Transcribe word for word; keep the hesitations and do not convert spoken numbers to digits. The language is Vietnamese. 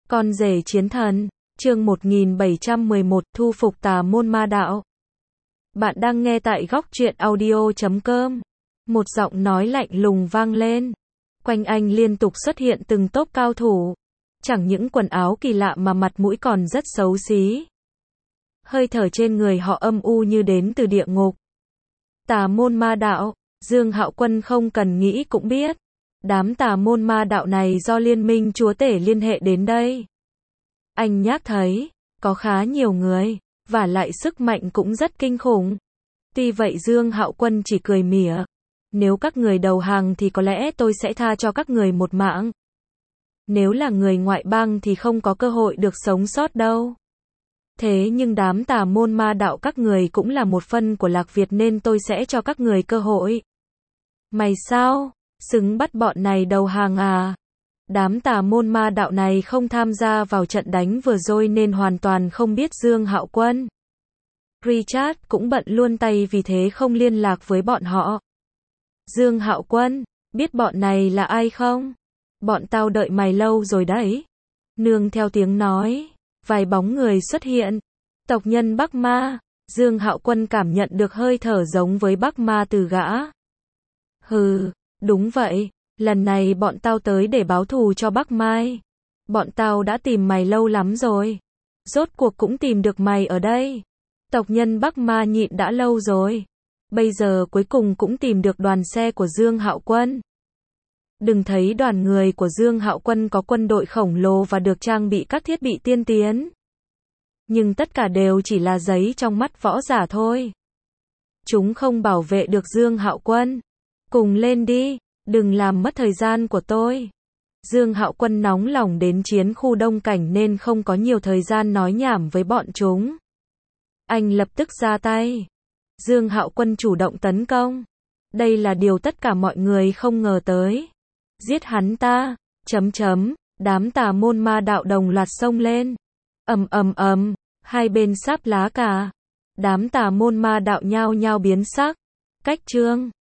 Con rể chiến thần, chương một nghìn bảy trăm mười một, thu phục tà môn ma đạo. Bạn đang nghe tại góc truyện audio chấm com. Một giọng nói lạnh lùng vang lên. Quanh anh liên tục xuất hiện từng tốp cao thủ. Chẳng những quần áo kỳ lạ mà mặt mũi còn rất xấu xí. Hơi thở trên người họ âm u như đến từ địa ngục. Tà môn ma đạo, Dương Hạo Quân không cần nghĩ cũng biết. Đám tà môn ma đạo này do Liên minh chúa tể liên hệ đến đây. Anh nhắc thấy, có khá nhiều người, và lại sức mạnh cũng rất kinh khủng. Tuy vậy Dương Hạo Quân chỉ cười mỉa. Nếu các người đầu hàng thì có lẽ tôi sẽ tha cho các người một mạng. Nếu là người ngoại bang thì không có cơ hội được sống sót đâu. Thế nhưng đám tà môn ma đạo các người cũng là một phần của Lạc Việt nên tôi sẽ cho các người cơ hội. Mày sao? Xứng bắt bọn này đầu hàng à? Đám tà môn ma đạo này không tham gia vào trận đánh vừa rồi nên hoàn toàn không biết Dương Hạo Quân. Richard cũng bận luôn tay vì thế không liên lạc với bọn họ. Dương Hạo Quân, biết bọn này là ai không? Bọn tao đợi mày lâu rồi đấy. Nương theo tiếng nói, vài bóng người xuất hiện. Tộc nhân Bắc Ma, Dương Hạo Quân cảm nhận được hơi thở giống với Bắc Ma từ gã. Hừ, đúng vậy, lần này bọn tao tới để báo thù cho Bắc Mai. Bọn tao đã tìm mày lâu lắm rồi. Rốt cuộc cũng tìm được mày ở đây. Tộc nhân Bắc Ma nhịn đã lâu rồi. Bây giờ cuối cùng cũng tìm được đoàn xe của Dương Hạo Quân. Đừng thấy đoàn người của Dương Hạo Quân có quân đội khổng lồ và được trang bị các thiết bị tiên tiến. Nhưng tất cả đều chỉ là giấy trong mắt võ giả thôi. Chúng không bảo vệ được Dương Hạo Quân. Cùng lên đi, đừng làm mất thời gian của tôi. Dương Hạo Quân nóng lòng đến chiến khu Đông Cảnh nên không có nhiều thời gian nói nhảm với bọn chúng. Anh lập tức ra tay. Dương Hạo Quân chủ động tấn công. Đây là điều tất cả mọi người không ngờ tới. Giết hắn ta, chấm chấm, đám tà môn ma đạo đồng loạt xông lên. Ầm ầm ầm, hai bên sáp lá cả. Đám tà môn ma đạo nhao nhao biến sắc. Cách chương